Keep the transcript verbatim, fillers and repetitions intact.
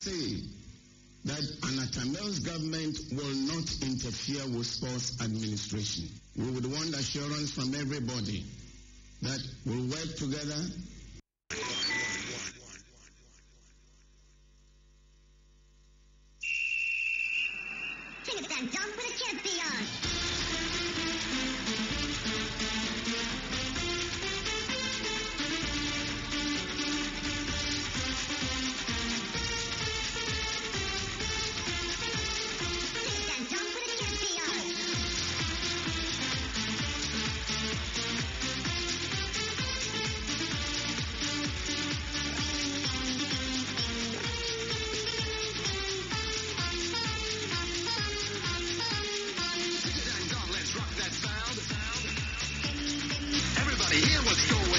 say that Anata Mills government will not interfere with sports administration. We would want assurance from everybody that we'll work together. Sing it then, John, with a chance beyond. Hear what's going on.